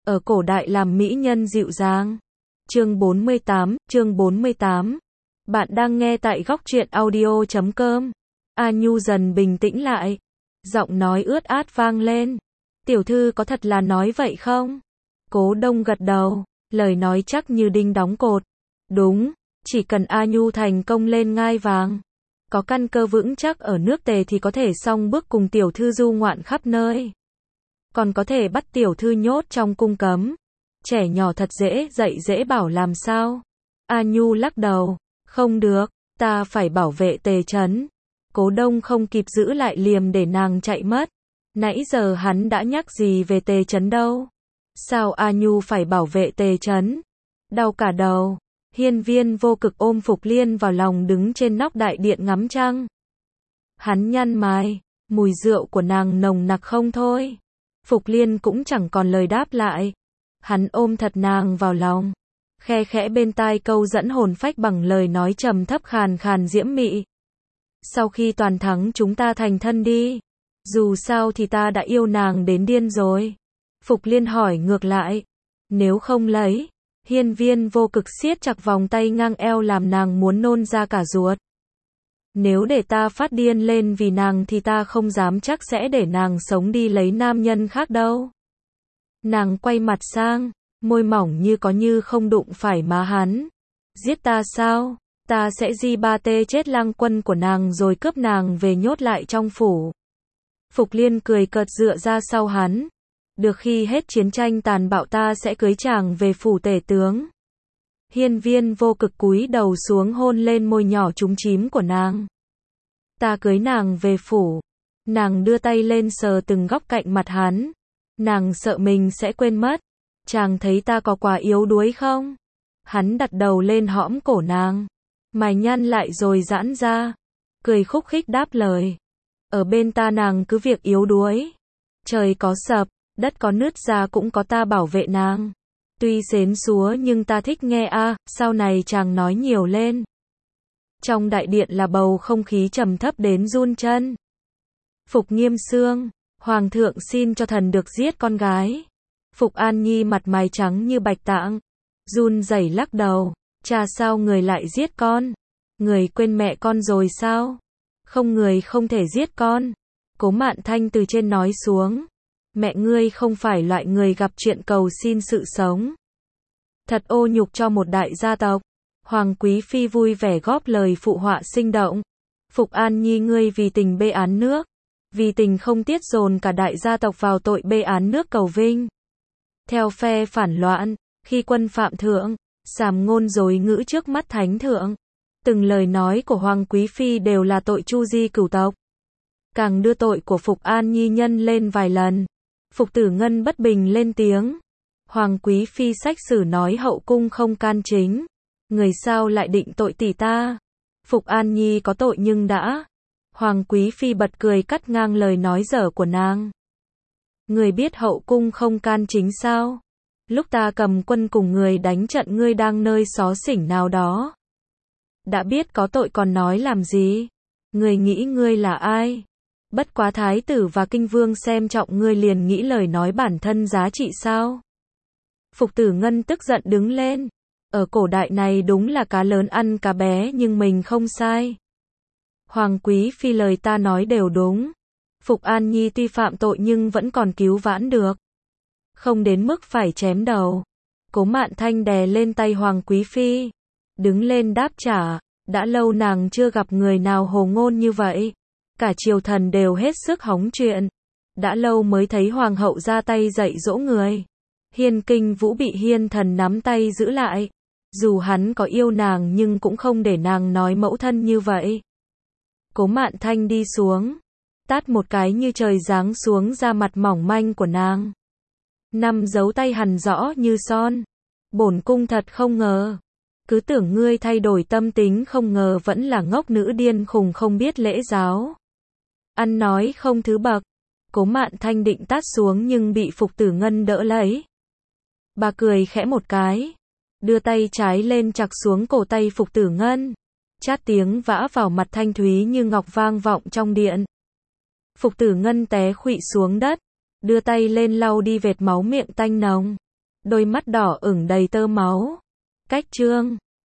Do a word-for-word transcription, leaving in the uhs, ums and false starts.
ở cổ đại làm mỹ nhân dịu dàng. Chương bốn mươi tám, chương bốn mươi tám. Bạn đang nghe tại góc truyện audio chấm com. A Nhu dần bình tĩnh lại. Giọng nói ướt át vang lên. Tiểu thư có thật là nói vậy không? Cố Đông gật đầu, lời nói chắc như đinh đóng cột. Đúng, chỉ cần A Nhu thành công lên ngai vàng, có căn cơ vững chắc ở nước Tề thì có thể song bước cùng tiểu thư du ngoạn khắp nơi. Còn có thể bắt tiểu thư nhốt trong cung cấm. Trẻ nhỏ thật dễ dạy dễ bảo làm sao? A Nhu lắc đầu, không được, ta phải bảo vệ Tề trấn. Cố Đông không kịp giữ lại liềm để nàng chạy mất. Nãy giờ hắn đã nhắc gì về Tề trấn đâu? Sao A Nhu phải bảo vệ Tề trấn? Đau cả đầu. Hiên Viên Vô Cực ôm Phục Liên vào lòng đứng trên nóc đại điện ngắm trăng. Hắn nhăn mày, mùi rượu của nàng nồng nặc không thôi. Phục Liên cũng chẳng còn lời đáp lại. Hắn ôm thật nàng vào lòng, khe khẽ bên tai câu dẫn hồn phách bằng lời nói trầm thấp khàn khàn diễm mị. Sau khi toàn thắng chúng ta thành thân đi. Dù sao thì ta đã yêu nàng đến điên rồi. Phục Liên hỏi ngược lại. Nếu không lấy. Hiên Viên Vô Cực siết chặt vòng tay ngang eo làm nàng muốn nôn ra cả ruột. Nếu để ta phát điên lên vì nàng thì ta không dám chắc sẽ để nàng sống đi lấy nam nhân khác đâu. Nàng quay mặt sang, môi mỏng như có như không đụng phải má hắn. Giết ta sao? Ta sẽ di ba tê chết lang quân của nàng rồi cướp nàng về nhốt lại trong phủ. Phục Liên cười cợt dựa ra sau hắn. Được khi hết chiến tranh tàn bạo ta sẽ cưới chàng về phủ tể tướng. Hiên Viên Vô Cực cúi đầu xuống hôn lên môi nhỏ trúng chím của nàng. Ta cưới nàng về phủ. Nàng đưa tay lên sờ từng góc cạnh mặt hắn. Nàng sợ mình sẽ quên mất. Chàng thấy ta có quá yếu đuối không? Hắn đặt đầu lên hõm cổ nàng. Mày nhăn lại rồi giãn ra. Cười khúc khích đáp lời. Ở bên ta nàng cứ việc yếu đuối. Trời có sập, đất có nứt ra cũng có ta bảo vệ nàng. Tuy xến xúa nhưng ta thích nghe a. À, sau này chàng nói nhiều lên. Trong đại điện là bầu không khí trầm thấp đến run chân. Phục Nghiêm Xương, Hoàng thượng xin cho thần được giết con gái. Phục An Nhi mặt mày trắng như bạch tạng, run rẩy lắc đầu. Cha sao người lại giết con? Người quên mẹ con rồi sao? Không, người không thể giết con. Cố Mạn Thanh từ trên nói xuống. Mẹ ngươi không phải loại người gặp chuyện cầu xin sự sống. Thật ô nhục cho một đại gia tộc. Hoàng Quý Phi vui vẻ góp lời phụ họa sinh động. Phục An Nhi ngươi vì tình bê án nước. Vì tình không tiết dồn cả đại gia tộc vào tội bê án nước cầu vinh. Theo phe phản loạn, khi quân phạm thượng, sàm ngôn dối ngữ trước mắt thánh thượng. Từng lời nói của Hoàng Quý Phi đều là tội chu di cửu tộc. Càng đưa tội của Phục An Nhi nhân lên vài lần. Phục Tử Ngân bất bình lên tiếng. Hoàng Quý Phi sách sử nói hậu cung không can chính. Người sao lại định tội tỷ ta? Phục An Nhi có tội nhưng đã. Hoàng Quý Phi bật cười cắt ngang lời nói dở của nàng. Người biết hậu cung không can chính sao? Lúc ta cầm quân cùng người đánh trận ngươi đang nơi xó xỉnh nào đó. Đã biết có tội còn nói làm gì? Người nghĩ ngươi là ai? Bất quá thái tử và kinh vương xem trọng ngươi liền nghĩ lời nói bản thân giá trị sao? Phục Tử Ngân tức giận đứng lên. Ở cổ đại này đúng là cá lớn ăn cá bé nhưng mình không sai. Hoàng Quý Phi lời ta nói đều đúng. Phục An Nhi tuy phạm tội nhưng vẫn còn cứu vãn được. Không đến mức phải chém đầu. Cố Mạn Thanh đè lên tay Hoàng Quý Phi. Đứng lên đáp trả. Đã lâu nàng chưa gặp người nào hồ ngôn như vậy. Cả triều thần đều hết sức hóng chuyện. Đã lâu mới thấy hoàng hậu ra tay dạy dỗ người. Hiên Kinh Vũ bị Hiên Thần nắm tay giữ lại. Dù hắn có yêu nàng nhưng cũng không để nàng nói mẫu thân như vậy. Cố Mạn Thanh đi xuống. Tát một cái như trời giáng xuống da mặt mỏng manh của nàng. Năm dấu tay hằn rõ như son. Bổn cung thật không ngờ. Cứ tưởng ngươi thay đổi tâm tính không ngờ vẫn là ngốc nữ điên khùng không biết lễ giáo. Ăn nói không thứ bậc. Cố Mạn Thanh định tát xuống nhưng bị Phục Tử Ngân đỡ lấy. Bà cười khẽ một cái. Đưa tay trái lên chặt xuống cổ tay Phục Tử Ngân. Chát tiếng vã vào mặt thanh thúy như ngọc vang vọng trong điện. Phục Tử Ngân té khuỵu xuống đất. Đưa tay lên lau đi vệt máu miệng tanh nồng. đôi mắt đỏ ửng đầy tơ máu. Cách chương